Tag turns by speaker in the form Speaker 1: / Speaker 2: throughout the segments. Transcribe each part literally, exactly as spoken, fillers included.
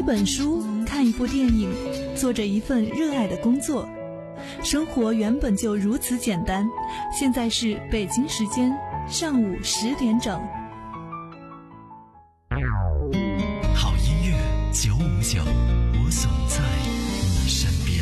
Speaker 1: 本书，看一部电影，做着一份热爱的工作。生活原本就如此简单。现在是北京时间上午十点整。
Speaker 2: 好音乐九五九，我总在你身边。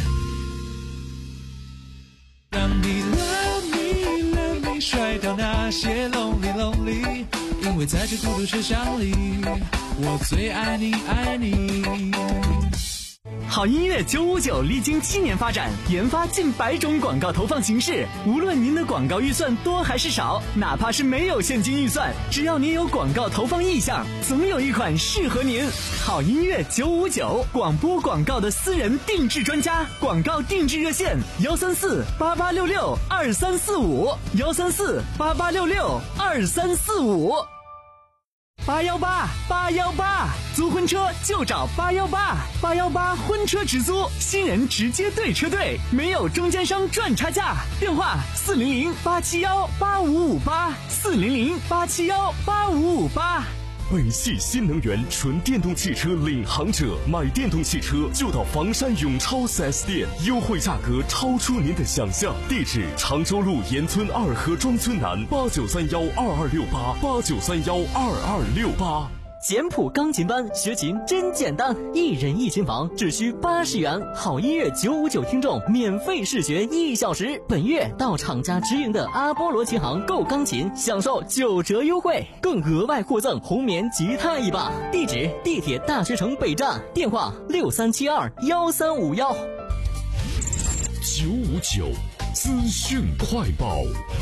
Speaker 3: 让你 love me love me 甩掉那些 lonely lonely， 因为在这孤独车厢里，我最爱你爱你。
Speaker 4: 好音乐九五九历经七年发展，研发近百种广告投放形式。无论您的广告预算多还是少，哪怕是没有现金预算，只要您有广告投放意向，总有一款适合您。好音乐九五九，广播广告的私人定制专家，广告定制热线幺三四八八六六二三四五幺三四八八六六二三四五。八幺八八幺八，租婚车就找八幺八，八幺八婚车直租，新人直接对车队，没有中间商赚差价。电话四零零八七幺八五五八，四零零八七幺八五五八。
Speaker 5: 北汽新能源纯电动汽车领航者，买电动汽车就到房山永超 四 S 店，优惠价格超出您的想象。地址：常州路沿村二河庄村南，八九三幺二二六八八九三幺二二六八。
Speaker 4: 简谱钢琴班学琴真简单，一人一琴房只需八十元。好音乐九五九听众免费试学一小时。本月到厂家直营的阿波罗琴行购钢琴，享受九折优惠，更额外获赠红棉吉他一把。地址：地铁大学城北站，电话六三七二幺三五幺。
Speaker 5: 九五九资讯快报。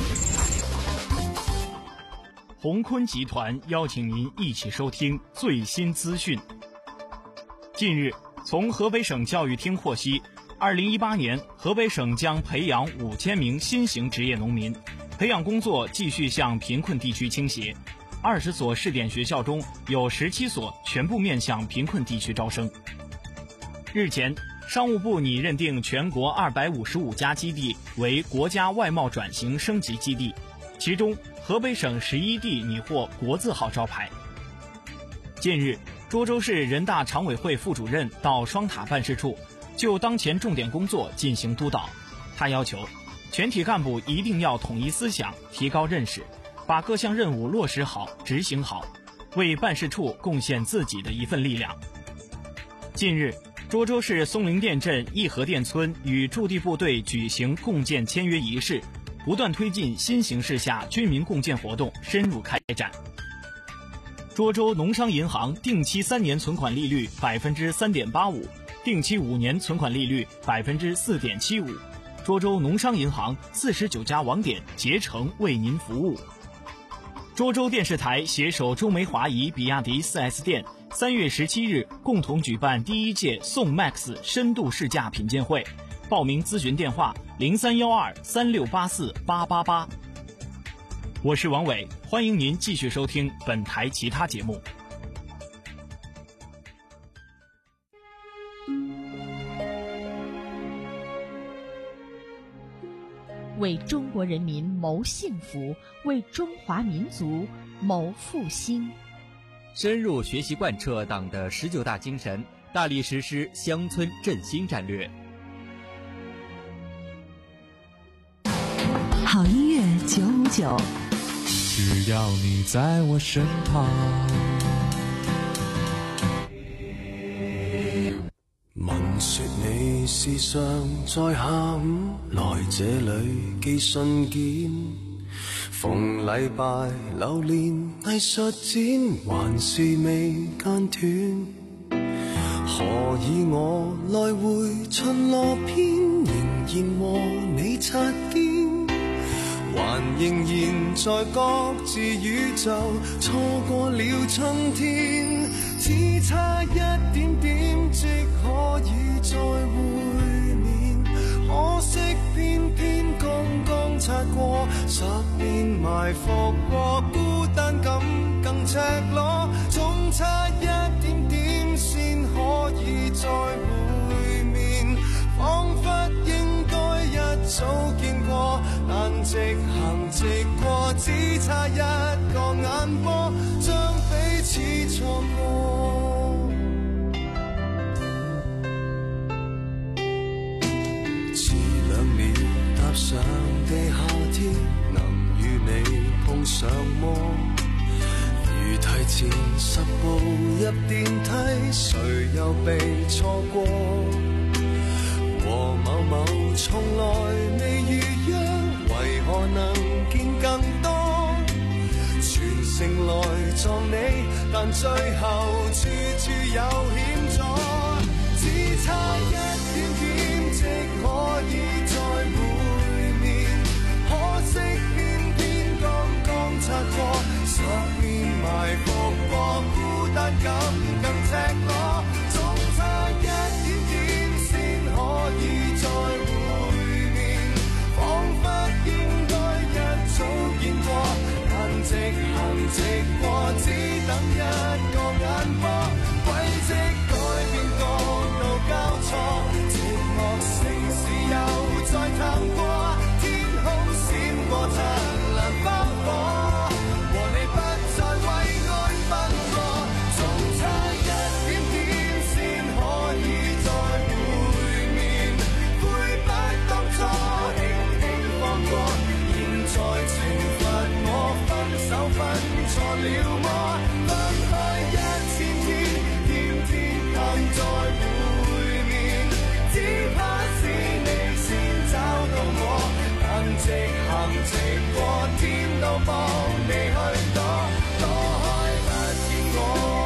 Speaker 6: 鸿坤集团邀请您一起收听最新资讯。近日，从河北省教育厅获悉，二零一八年河北省将培养五千名新型职业农民，培养工作继续向贫困地区倾斜。二十所试点学校中有十七所全部面向贫困地区招生。日前，商务部拟认定全国二百五十五家基地为国家外贸转型升级基地，其中河北省十一地拟获国字号招牌。近日，涿州市人大常委会副主任到双塔办事处就当前重点工作进行督导。他要求全体干部一定要统一思想，提高认识，把各项任务落实好、执行好，为办事处贡献自己的一份力量。近日，涿州市松陵店镇义和店村与驻地部队举行共建签约仪式，不断推进新形势下军民共建活动深入开展。涿州农商银行定期三年存款利率百分之三点八五，定期五年存款利率百分之四点七五。涿州农商银行四十九家网点竭诚为您服务。涿州电视台携手中梅华谊比亚迪 四 S 店，三月十七日共同举办第一届宋 Max 深度试驾品鉴会，报名咨询电话零三幺二三六八四八八八。我是王伟，欢迎您继续收听本台其他节目。
Speaker 7: 为中国人民谋幸福，为中华民族谋复兴。
Speaker 8: 深入学习贯彻党的十九大精神，大力实施乡村振兴战略。
Speaker 1: 好音乐九五九，
Speaker 3: 只要你在我身旁。
Speaker 9: 聞說你是常在下午來這裏寄信件，逢禮拜流連藝術展，還是未間斷。何以我來回巡邏篇，仍然和你擦肩，還仍然在各自宇宙錯過了春天，只差一點點即可以再會面，可惜偏偏剛剛擦過，十年埋伏過，孤單感更赤裸，總差一點點先可以再會面，彷彿應該一早見過，但直行直過，只差一個眼波，將彼此錯過。 上的夏天能與你碰上麼？如提前十步入電梯，誰又被錯過？和某某從來未預約，為何能見更多？全城來撞你，但最後處處有險阻，只差一點點即可以再會面，可惜偏偏剛剛擦過，十年埋伏過，孤單感更赤裸，總差一點點先可以再會面，彷彿應該一早見過，但直行直過，只等一個眼波，軌跡改變角度交錯，寂寞城市又再探過，天空閃過燦爛花火，和你不再為愛奔波，總差一點點先可以再會面，悔不當初輕輕放過，現在懲罰我分手分錯了麼？分開一千天，天天盼再會面，只怕是你先找到我，但直行直過，天都幫你去躲，躲開不見我。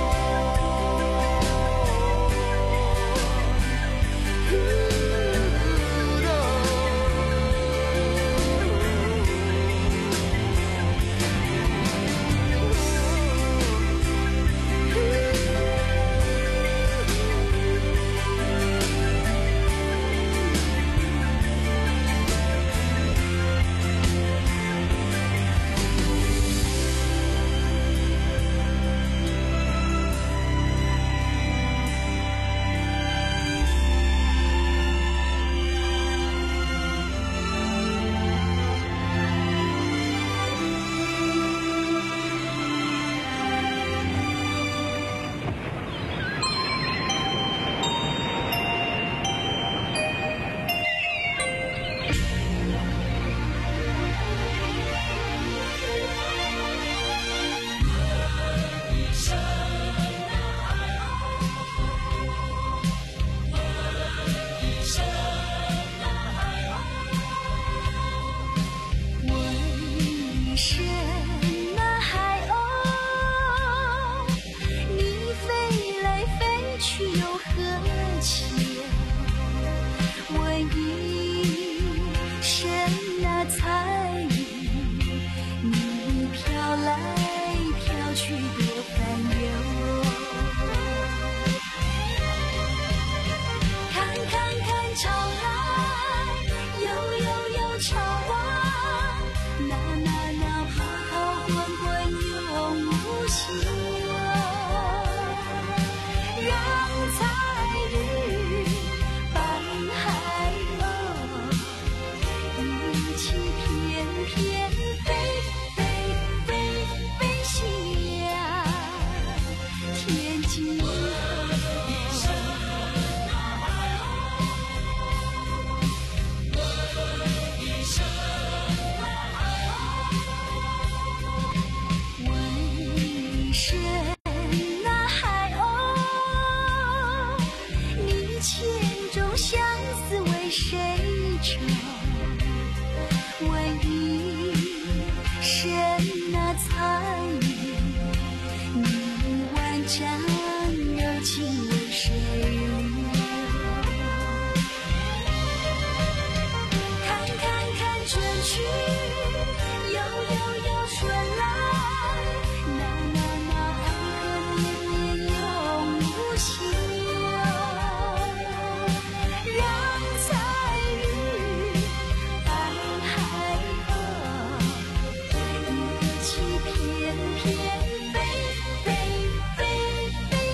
Speaker 10: 偏偏飞飞飞飞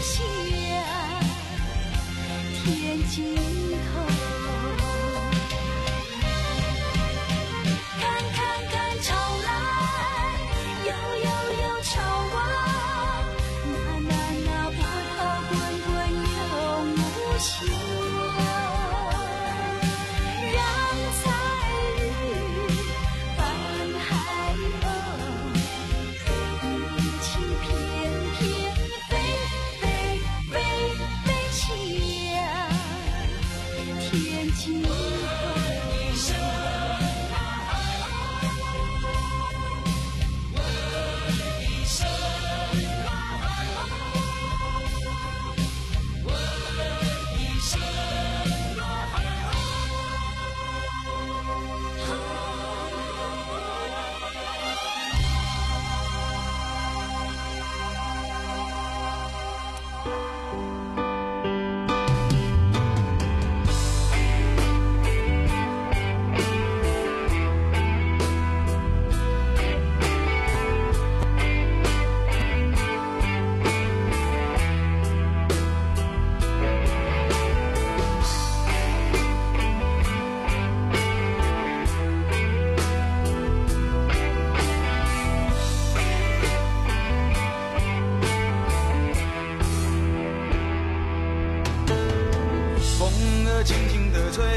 Speaker 10: 轻轻地吹，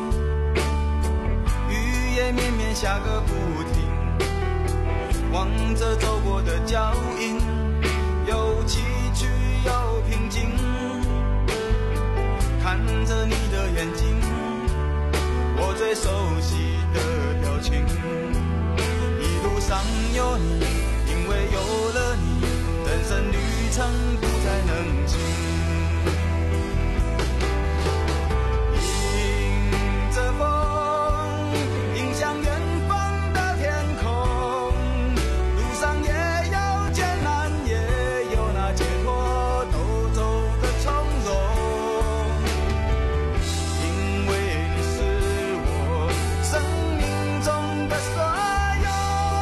Speaker 10: 雨也绵绵下个不停，望着走过的脚印，有崎岖有平静，看着你的眼睛，我最熟悉的表情，一路上有你，因为有了你，人生旅程不再冷清。迎着风，迎向远方的天空，路上也有艰难，也有那解脱都走的从容，因为你是我生命中的所有，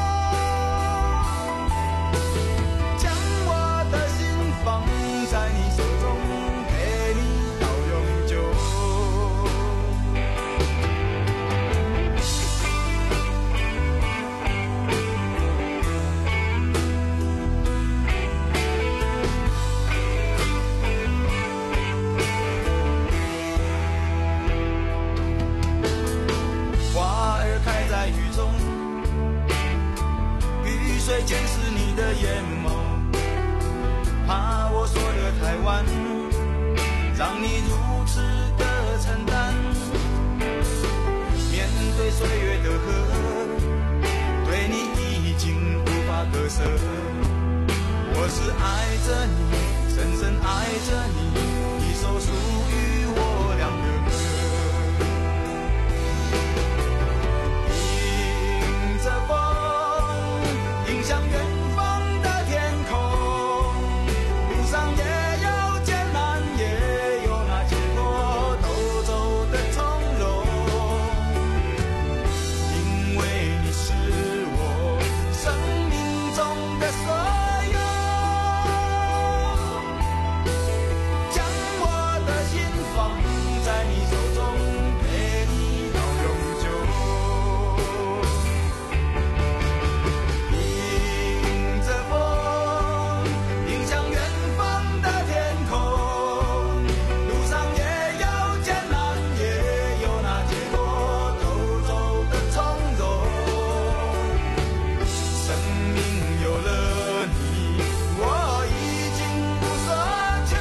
Speaker 10: 将我的心放在你手中，陪你到永久。花儿开在雨中，雨水溅湿你的眼眸，怕我说的太晚，让你如此的承担。面对岁月的河，对你已经无法割舍。我是爱着你，深深爱着你，一首属于我俩的歌。迎着风，迎向远方的天空，路上也有艰难，也有那解脱都走的从容，因为你是我生命中的所有，将我的心放在你手中，陪你到永久。迎着风，迎向远方的天空，路上也有艰难，也有那解脱都走的从容，生命有了你，我已经无所求，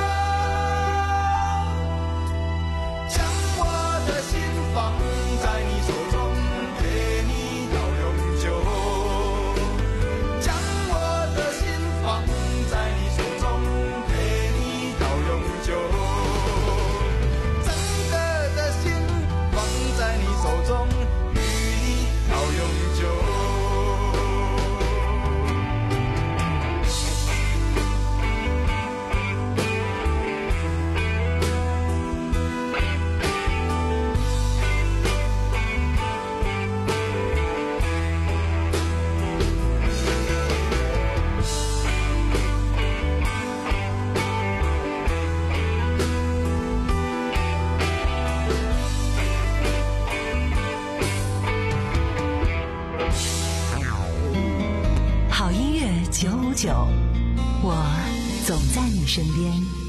Speaker 10: 将我的心放在你手中，陪你到永久，将我的心放在你手中，陪你到永久，整个的心放在你手中，与你到永久。
Speaker 1: 好音乐九五九，我总在你身边。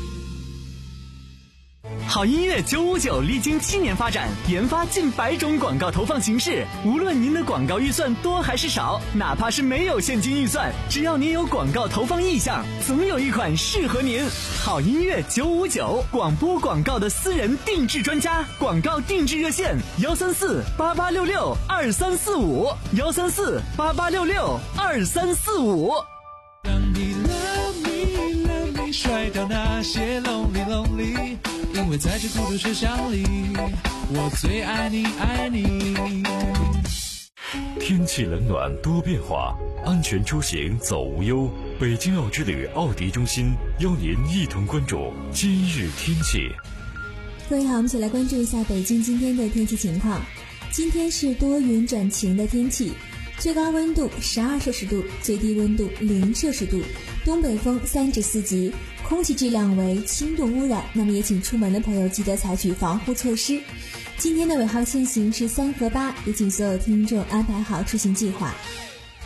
Speaker 4: 好音乐九五九历经七年发展，研发近百种广告投放形式。无论您的广告预算多还是少，哪怕是没有现金预算，只要您有广告投放意向，总有一款适合您。好音乐九五九，广播广告的私人定制专家，广告定制热线：幺三四八八六六二三四五，幺三四八八六六二三四五。
Speaker 3: 让你 love me love me 甩掉那些 lonely lonely， 因为在这孤独车厢里，我最爱你爱你。
Speaker 5: 天气冷暖多变化，安全出行走无忧。北京奥之旅奥迪中心邀您一同关注今日天气。
Speaker 11: 各位好，我们一起来关注一下北京今天的天气情况。今天是多云转晴的天气，最高温度十二摄氏度，最低温度零摄氏度，东北风三至四级，空气质量为轻度污染。那么也请出门的朋友记得采取防护措施。今天的尾号限行是三和八，也请所有听众安排好出行计划。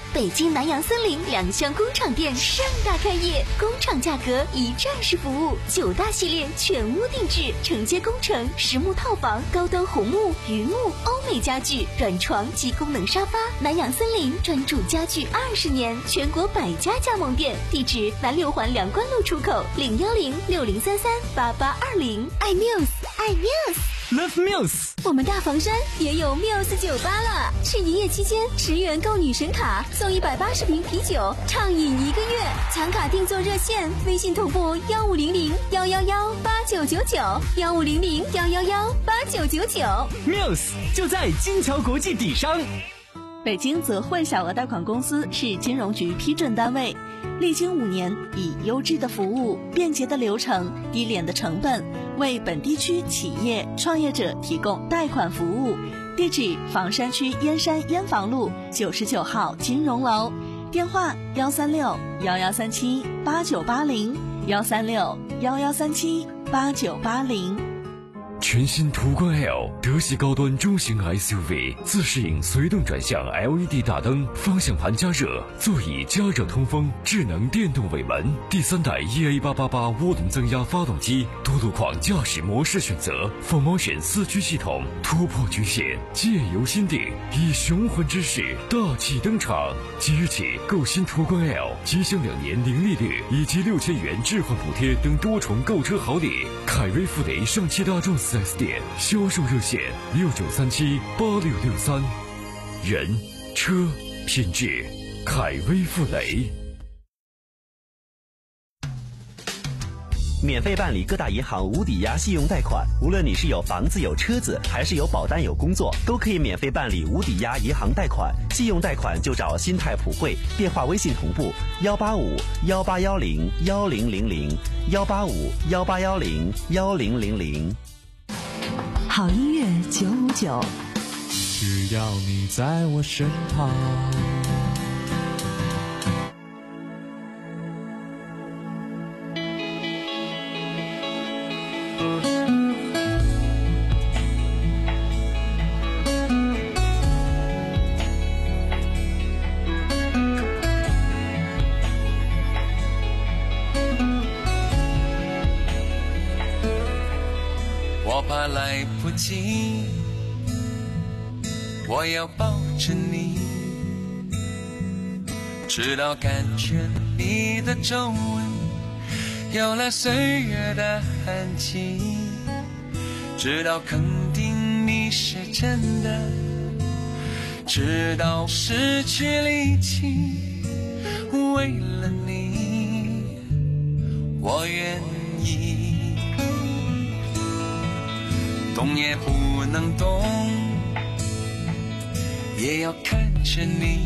Speaker 12: 北京南洋森林两厢工厂店盛大开业，工厂价格一站式服务，九大系列全屋定制，承接工程、实木套房、高端红木、榆木、欧美家具、软床及功能沙发。南洋森林专注家具二十年，全国百家加盟店，地址南六环梁关路出口，零幺零六零三三八八二零。爱 Muse， 爱 Muse。Love
Speaker 4: Muse，
Speaker 12: 我们大房山也有 Muse 酒吧了。是营业期间，十元购女神卡送一百八十瓶啤酒，畅饮一个月。抢卡订座热线：微信同步幺五零零幺幺幺八九九九，幺五零零幺幺幺八九九九。
Speaker 4: Muse 就在金桥国际底商。
Speaker 1: 北京泽汇小额贷款公司是金融局批准单位，历经五年，以优质的服务、便捷的流程、低廉的成本，为本地区企业创业者提供贷款服务。地址：房山区燕山燕房路九十九号金融楼，电话：幺三六幺幺三七八九八零，幺三六幺幺三七八九八零。
Speaker 5: 全新途观 L 德系高端中型 S U V， 自适应随动转向 L E D 大灯，方向盘加热，座椅加热通风，智能电动尾门，第三代 E A 八八八涡轮增压发动机，多路况驾驶模式选择 ，Four Motion 四驱系统，突破局限，借由心定，以雄浑之势大气登场。即日起购新途观 L， 即享两年零利率以及六千元置换补贴等多重购车好礼。凯威富雷上汽大众四 S 店销售热线六九三七八六六三，人车品质，凯威富雷。
Speaker 13: 免费办理各大银行无抵押信用贷款，无论你是有房子有车子，还是有保单有工作，都可以免费办理无抵押银行贷款。信用贷款就找新泰普惠，电话微信同步幺八五幺八幺零幺零零零幺八五幺八幺零幺零零零。
Speaker 1: 好音乐九五九，
Speaker 3: 只要你在我身旁。
Speaker 10: 我怕来不及，我要抱着你，直到感觉你的皱纹有了岁月的痕迹，直到肯定你是真的，直到失去力气，为了你我愿意。动也不能动，也要看着你，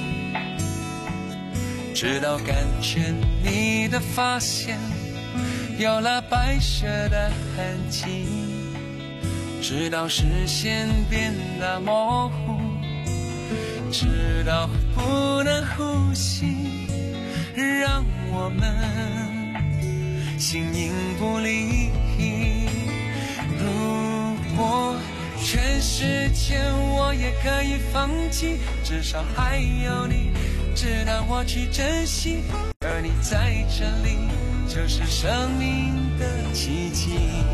Speaker 10: 直到感觉你的发线有了白色的痕迹，直到视线变得模糊，直到不能呼吸，让我们形影不离。如果全世界我也可以放弃，至少还有你值得我去珍惜，而你在这里就是生命的奇迹。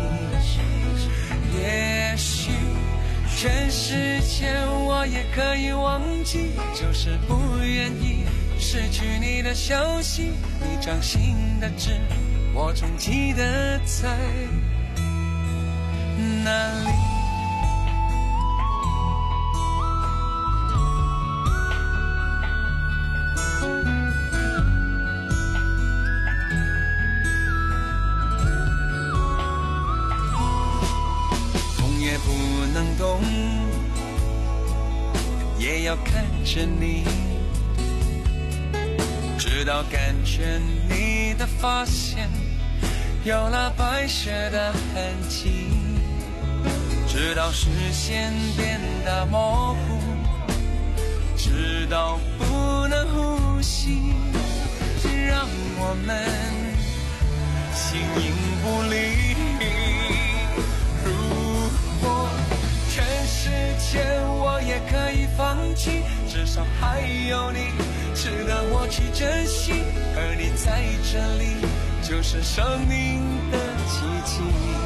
Speaker 10: 也许全世界我也可以忘记，就是不愿意失去你的消息，你掌心的痣我总记得在哪里。动也要看着你，直到感觉你的发线有了白色的痕迹，直到视线变得模糊，直到不能呼吸，让我们形影不离。全世界我也可以放弃，至少还有你
Speaker 3: 值得我去珍惜，而你在这里就是生命的奇迹。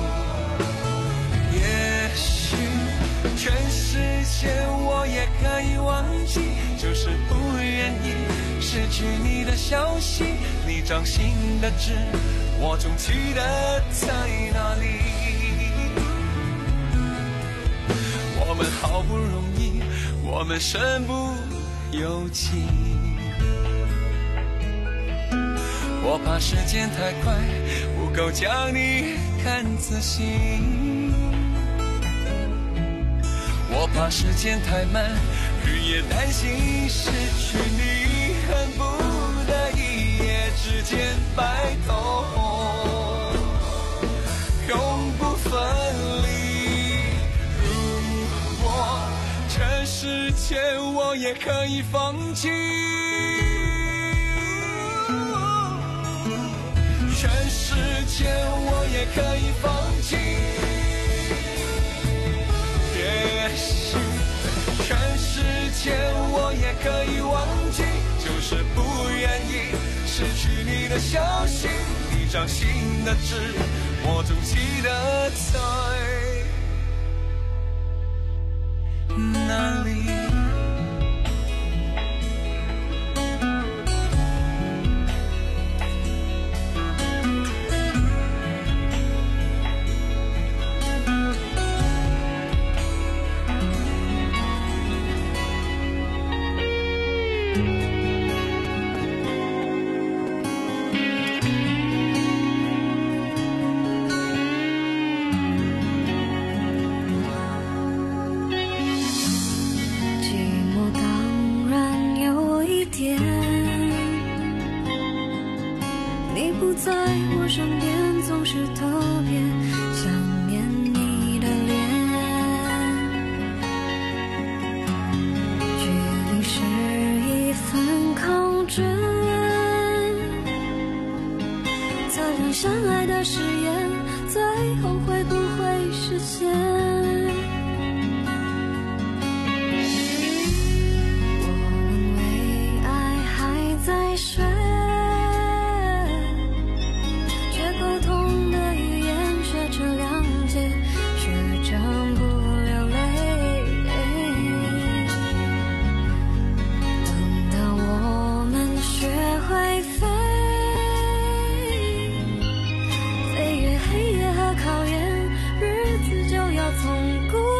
Speaker 3: 也许全世界我也可以忘记，就是不愿意失去你的消息。你掌心的痣，我总记得在哪里。我们好不容易，我们身不由己。我怕时间太快，不够将你看仔细。我怕时间太慢，日夜担心失去你，恨不得一夜之间白头，永不分离。如果全世界我也可以放弃，全世界我也可以放弃。也许全世界我也可以忘记，就是不愿意失去你的消息。你掌心的痣，我总记得在哪里。
Speaker 14: 从孤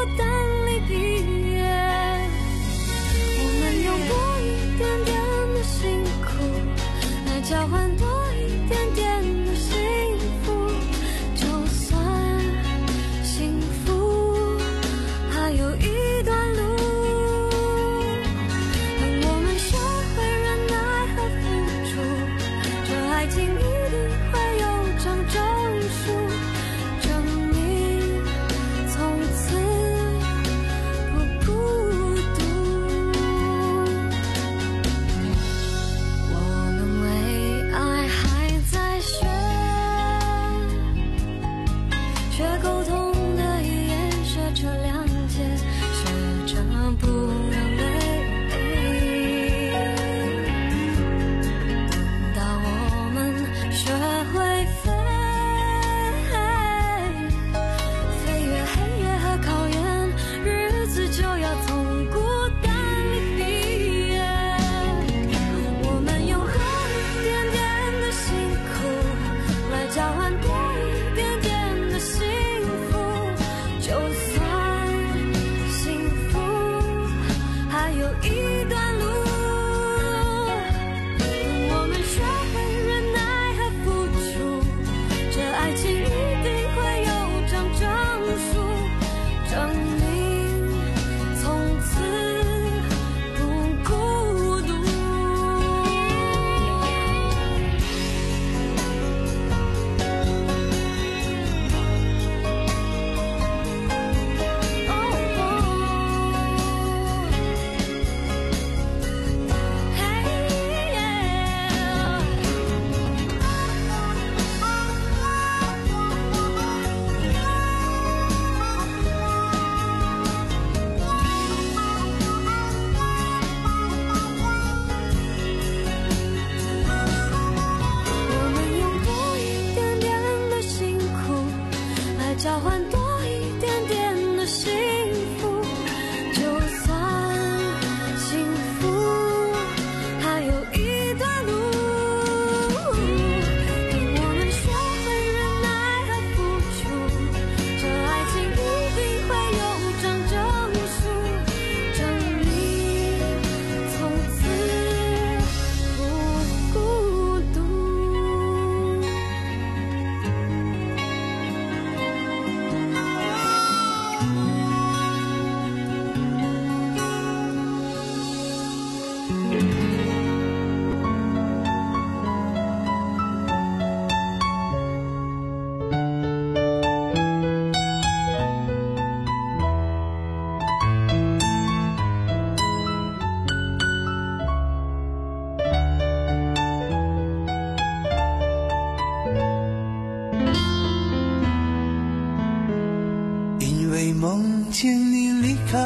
Speaker 9: 见你离开，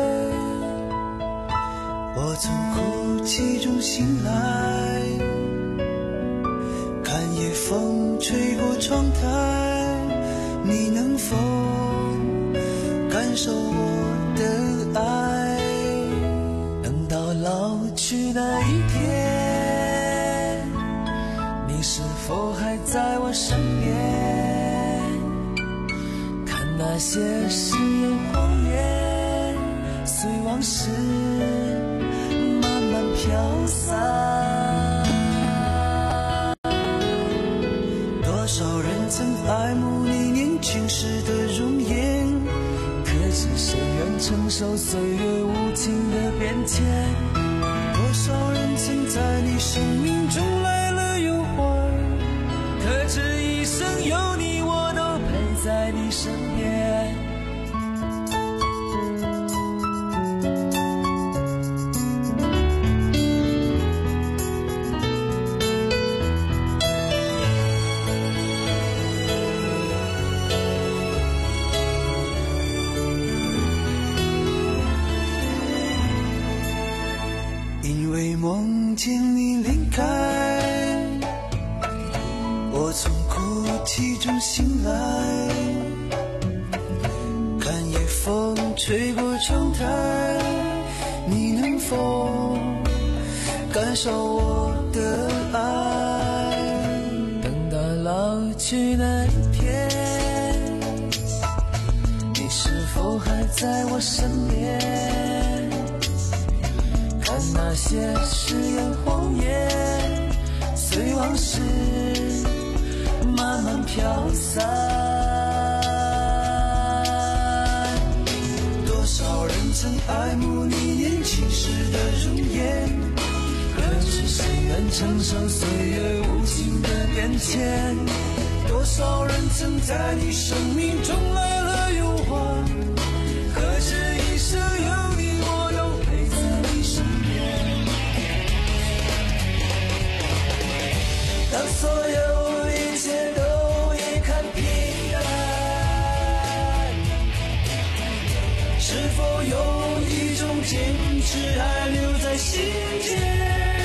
Speaker 9: 我从哭泣中醒来，看夜风吹过窗台，你能否感受我的爱？等到老去那一天，你是否还在我身边？看那些誓言谎言，随往事慢慢飘散。多少人曾爱慕你年轻时的容颜，可是谁愿承受岁月无情的变迁？多少人曾在你生命中来了又还，可这一生有你，我都陪在你身边。因为梦见你离开，我从哭泣中醒来，看夜风吹过窗台，你能否感受我的爱？等到老去那一天，你是否还在我身边？看那些誓言谎言，随往事慢慢飘散。多少人曾爱慕你年轻时的容颜，可是谁愿承受岁月无情的变迁？多少人曾在你生命中来了又还，可这一生有你，我都陪在你身边。当所有一切都已看平淡，是否有一种坚持还留在心间？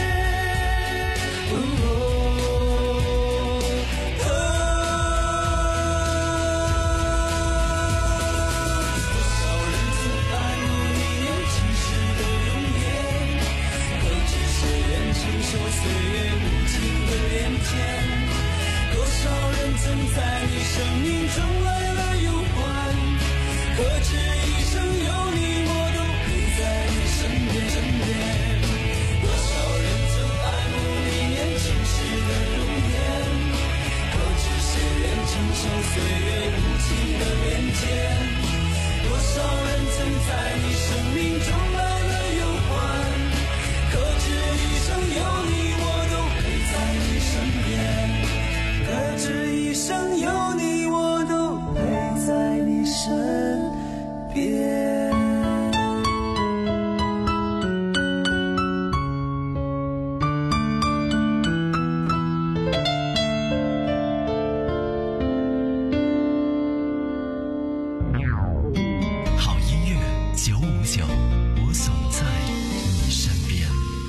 Speaker 9: 在你生命中来了又还，可这一生有你，我都陪在你身边身边。多少人曾爱慕你年轻时的容颜，可知谁愿承受岁月无情的变迁？多少人曾在你生命中来了又还，可这一生有你，我都陪在你身边。可这一生有你，我都陪在你身边。
Speaker 2: 好音乐九五九，我总在你身边。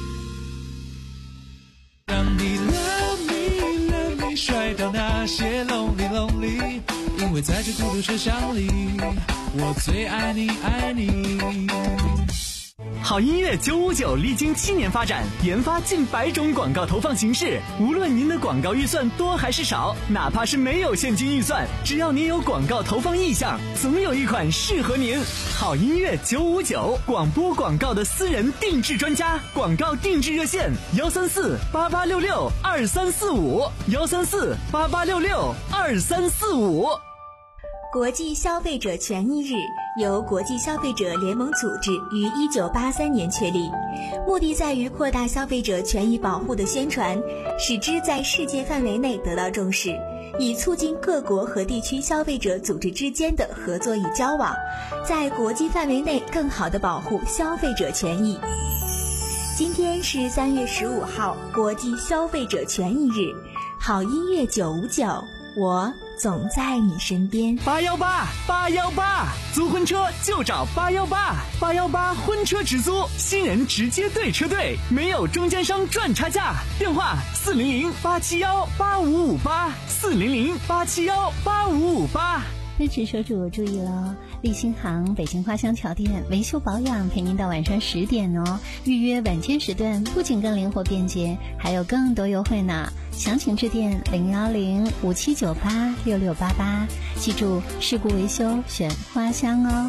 Speaker 3: 当你 love me love me 摔倒那些 lonely lonely， 因为在这孤独车厢里，我最爱你爱你。
Speaker 4: 好音乐九五九历经七年发展，研发近百种广告投放形式。无论您的广告预算多还是少，哪怕是没有现金预算，只要您有广告投放意向，总有一款适合您。好音乐九五九，广播广告的私人定制专家，广告定制热线：幺三四八八六六二三四五，幺三四八八六六二三四五。
Speaker 12: 国际消费者权益日由国际消费者联盟组织于一九八三年确立，目的在于扩大消费者权益保护的宣传，使之在世界范围内得到重视，以促进各国和地区消费者组织之间的合作与交往，在国际范围内更好地保护消费者权益。今天是三月十五号，国际消费者权益日。好音乐九五九，我
Speaker 11: 总在你身边。
Speaker 4: 八幺八八幺八，租婚车就找八幺八，八幺八婚车直租，新人直接对车队，没有中间商赚差价。电话四零零八七幺八五五八，四零零八七幺八五五八。
Speaker 14: 奔驰车主注意了，立新行北京花乡桥店维修保养陪您到晚上十点哦。预约晚间时段不仅更灵活便捷，还有更多优惠呢。详情致电零幺零五七九八六六八八，记住事故维修选花乡哦。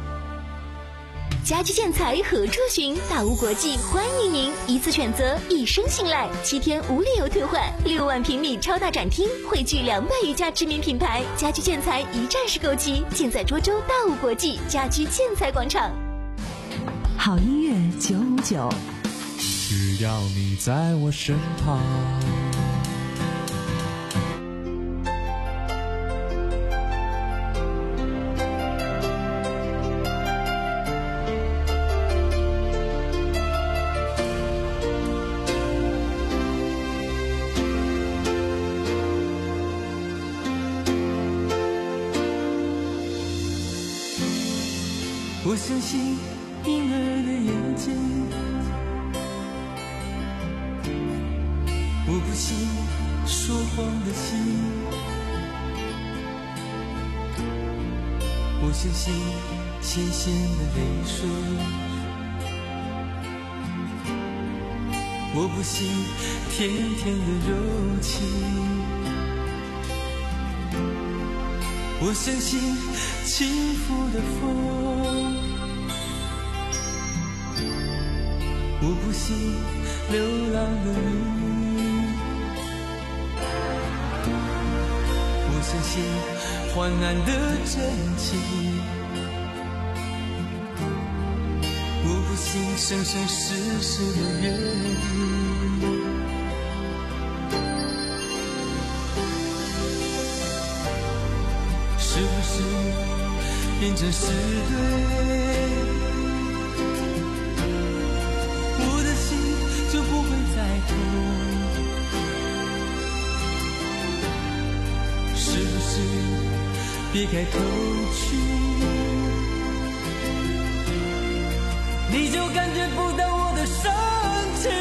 Speaker 12: 家居建材何处寻？大屋国际欢迎您，一次选择，一生信赖，七天无理由退换，六万平米超大展厅，汇聚两百余家知名品牌，家居建材一站式购齐，尽在涿州大屋国际家居建材广场。
Speaker 1: 好音乐九五九，
Speaker 3: 只要你在我身旁。
Speaker 10: 我相信婴儿的眼睛，我不信说谎的心，我相信咸咸的泪水，我不信甜甜的柔情，我相信轻拂的风，我不信流浪的你，我相信患难的真情，我不信生生世世的约定，是不是变成是对，我的心就不会再痛，是不是别开口去，你就感觉不到我的深情，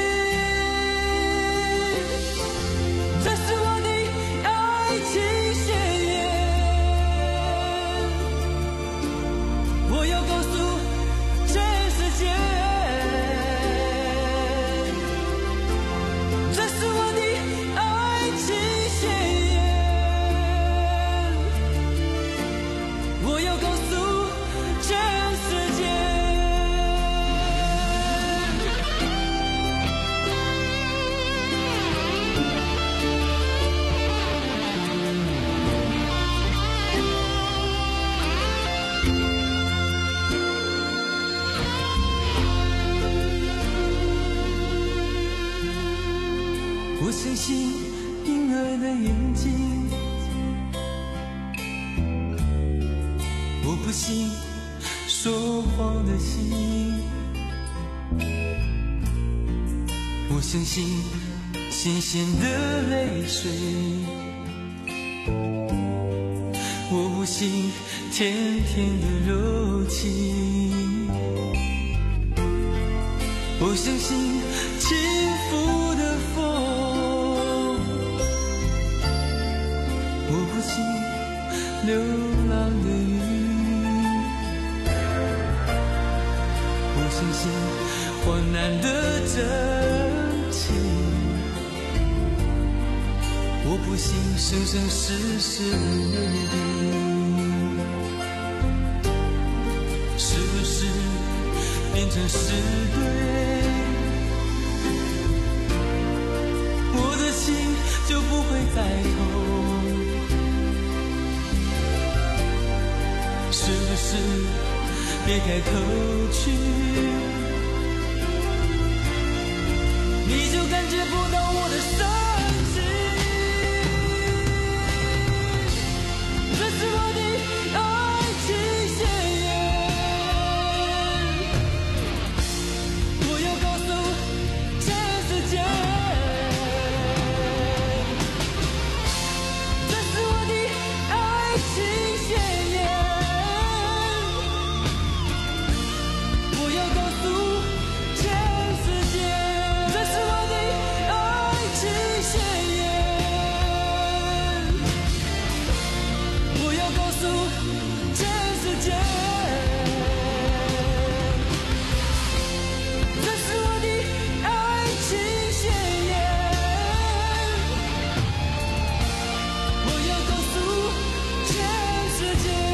Speaker 10: 这是我的爱情宣言，我要告诉全世界，这是我的爱情宣言，我要告诉全世界。我相信婴儿的眼睛，我不信说谎的心，我相信咸咸的泪水，我不信甜甜的柔情，我相信轻拂的风，我不信流浪的雨，我相信患难的真情，我不信生生世世的约定，是不是变成是对，我的心就不会再痛，是不是别开口去，你就感觉不到我的深情，这是我的爱情宣言，我要告诉全世界，这是我的
Speaker 3: 诉全世界，这是我的爱情宣言。我要告诉全世界。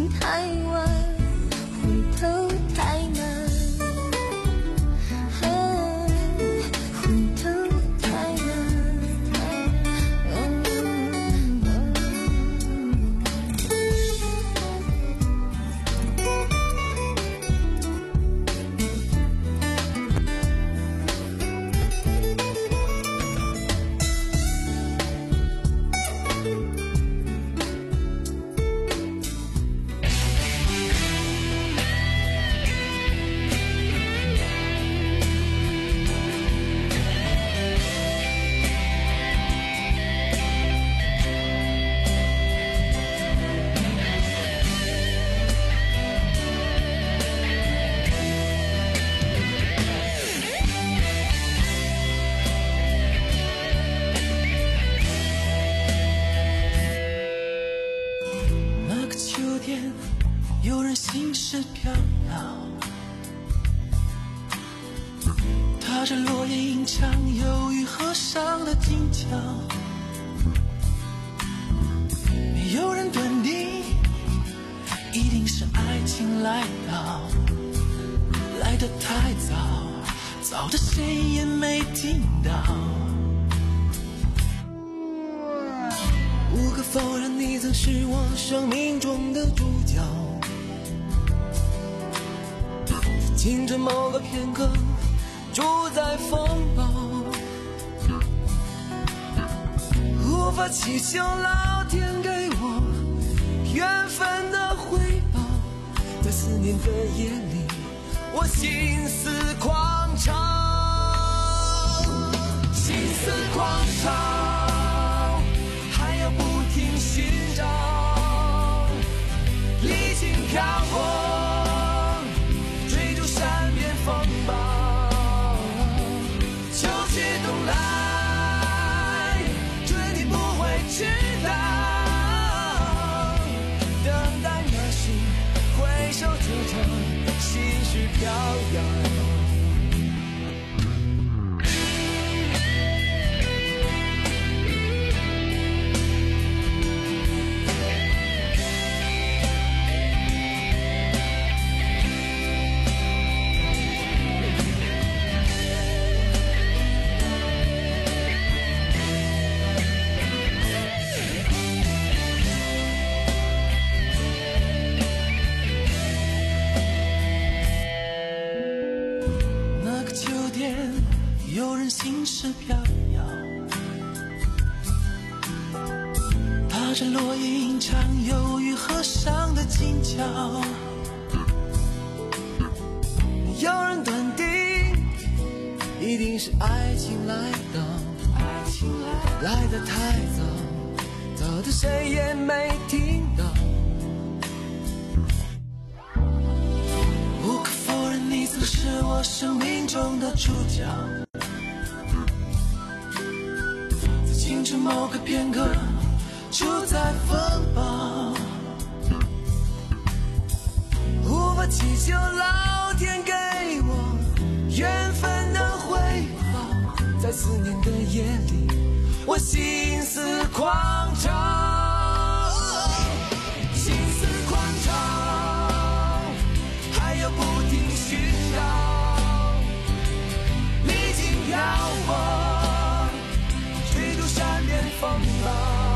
Speaker 11: 回头太难。
Speaker 3: 踏着落叶银枪，忧郁河上的金桥，没有人断定，一定是爱情来到，来得太早，早的谁也没听到。无可否认，你曾是我生命中的主角。青春某个片刻，主宰风暴，无法祈求老天给我缘分的回报。在思念的夜里，我心似狂潮，心似狂潮，还要不停寻找，历经漂泊，追逐善变风暴，秋去冬来，追你不会知道，等待那时回首这场心绪飘摇。有人心事飘摇，踏着落叶吟唱，忧郁河上的金桥。有人断定，一定是爱情来到，爱情来来得太早，早的谁也没听到。无可否认，你曾是我生命中的主角。青春某个片刻，主宰风暴，无法祈求老天给我缘分的回报。在思念的夜里，我心似狂潮，心似狂潮，还要不停寻找，历经漂泊，善变风暴，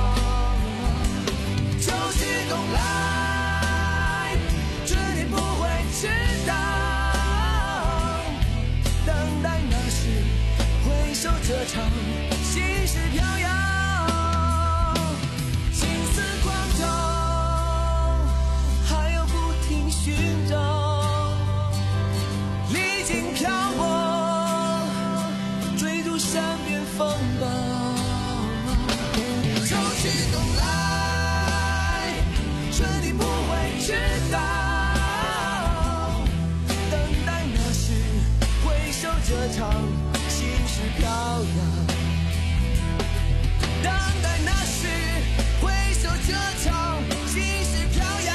Speaker 3: 秋去冬来，这你不会知道，等待那时回首这场心事飘摇，心似狂潮，还要不停寻找，历经漂泊，追逐善变风暴，秋去冬来，这你不会知道，等待那时回首这场心事飘摇，等待那时回首这场心事飘摇。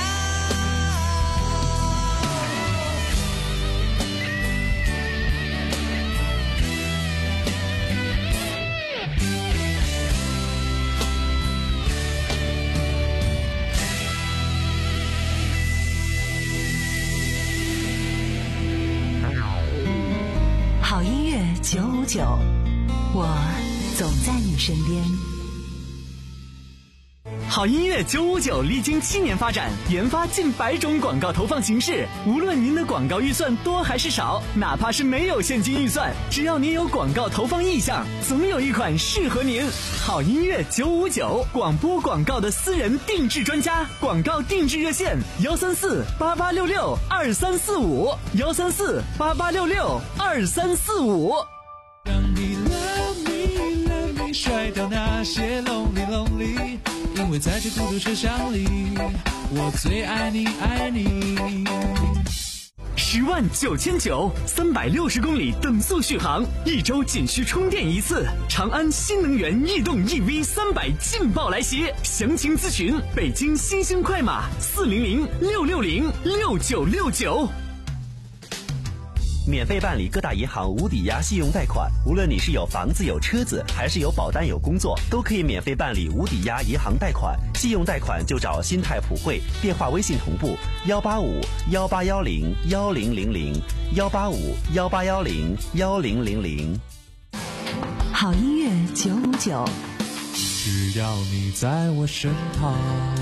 Speaker 1: 好音乐九五九，我总在你身边。
Speaker 4: 好音乐九五九历经七年发展，研发近百种广告投放形式。无论您的广告预算多还是少，哪怕是没有现金预算，只要您有广告投放意向，总有一款适合您。好音乐九五九，广播广告的私人定制专家，广告定制热线：幺三四八八六六二三四五，幺三四八八六六二三四五。
Speaker 3: 让你 love me love me， 甩掉那些 lonely lonely。因为在这孤独车厢里，我最爱你爱你。
Speaker 4: 十万九千九，三百六十公里等速续航，一周仅需充电一次。长安新能源逸动 E V 三百劲爆来袭，详情咨询北京新兴快马四零零六六零六九六九。
Speaker 13: 免费办理各大银行无抵押信用贷款。无论你是有房子有车子，还是有保单有工作，都可以免费办理无抵押银行贷款。信用贷款就找新泰普惠，电话微信同步幺八五幺八幺零幺零零零幺八五幺八幺零幺零零零。
Speaker 1: 好音乐九五九，
Speaker 3: 只要你在我身旁。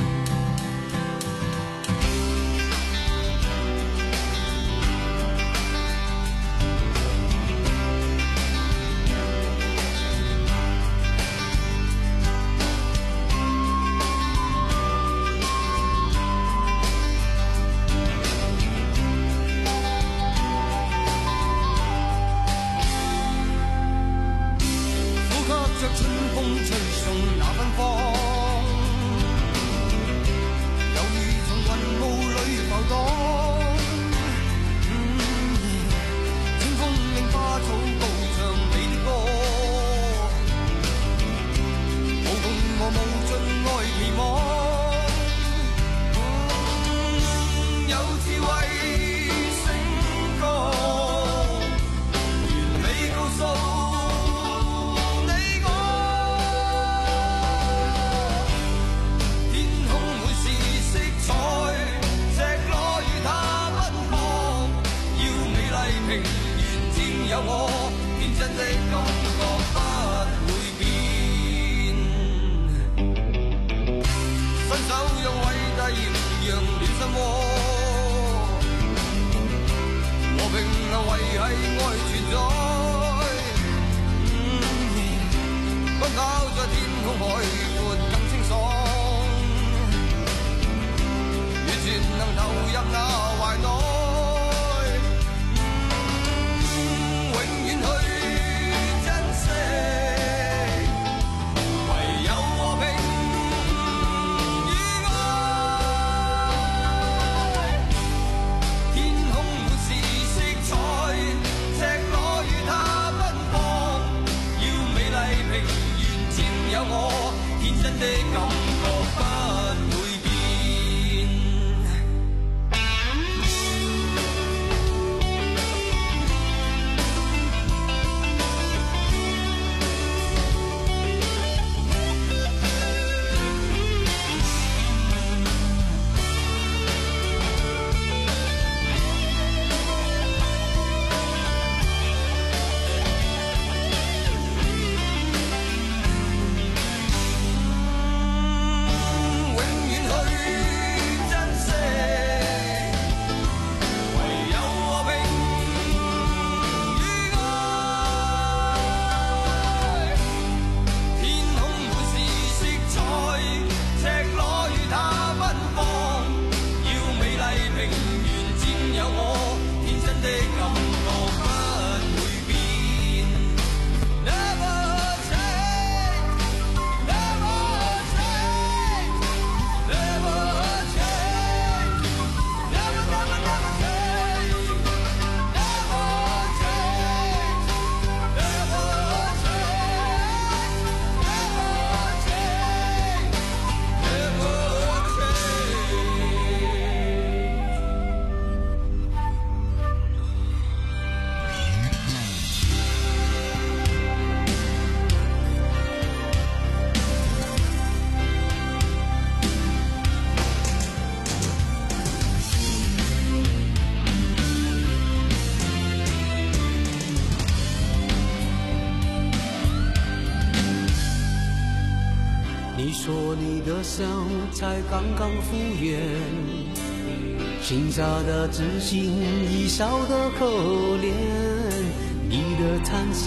Speaker 9: 说你的笑才刚刚敷衍，心下的知心已烧得可怜，你的叹息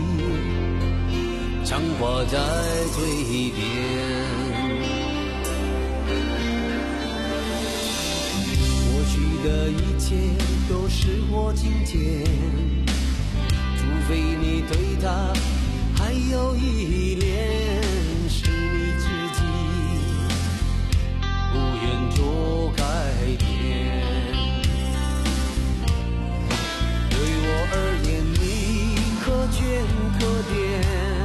Speaker 9: 常挂在嘴边。过去的一切都是我今天，除非你对他还有依恋，是你自己不愿做改变。对我而言，你可圈可点，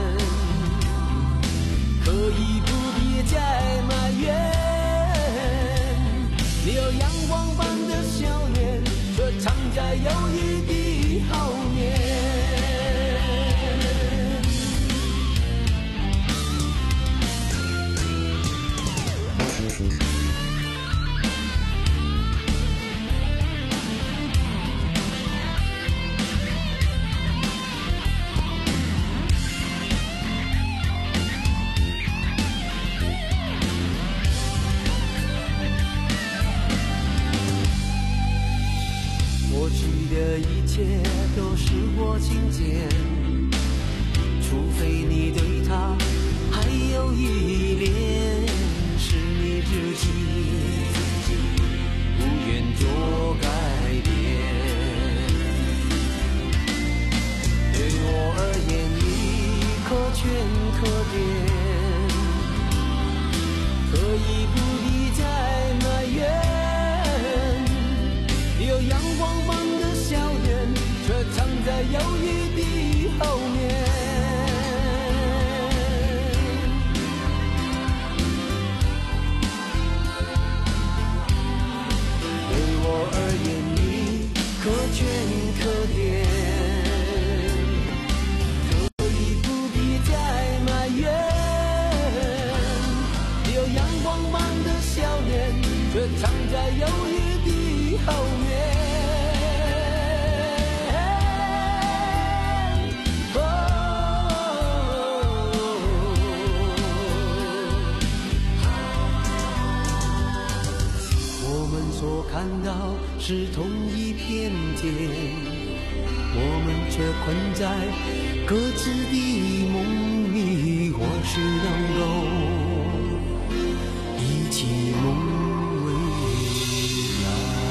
Speaker 9: 可以不必再埋怨。你有阳光般的笑脸，却藏在有一滴过去的一切都是我亲见，除非你对他还有依恋，是你自己不愿做改变。对我而言，你可圈可点，可以不必再埋怨，有阳光般的笑脸，却藏在忧郁的后面。对我而言，你可圈可点，可以不必再埋怨，有阳光般的笑脸，却藏在忧郁的后面。所看到是同一片天，我们却困在各自的梦里，或许能够一起梦未来。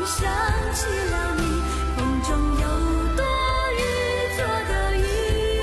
Speaker 15: 想起了你，风中有朵玉做的云。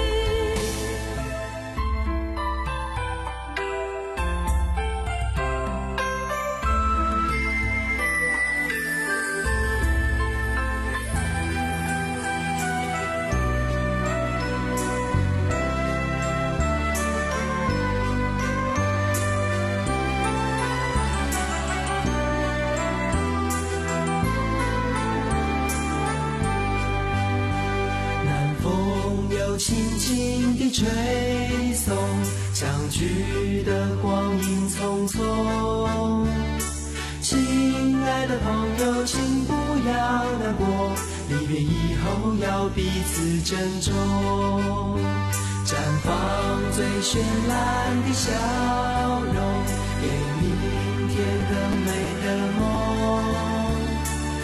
Speaker 16: 轻轻地吹送，相聚的光阴匆匆。亲爱的朋友，请不要难过，离别以后要彼此珍重。绽放最绚烂的笑容，给明天更美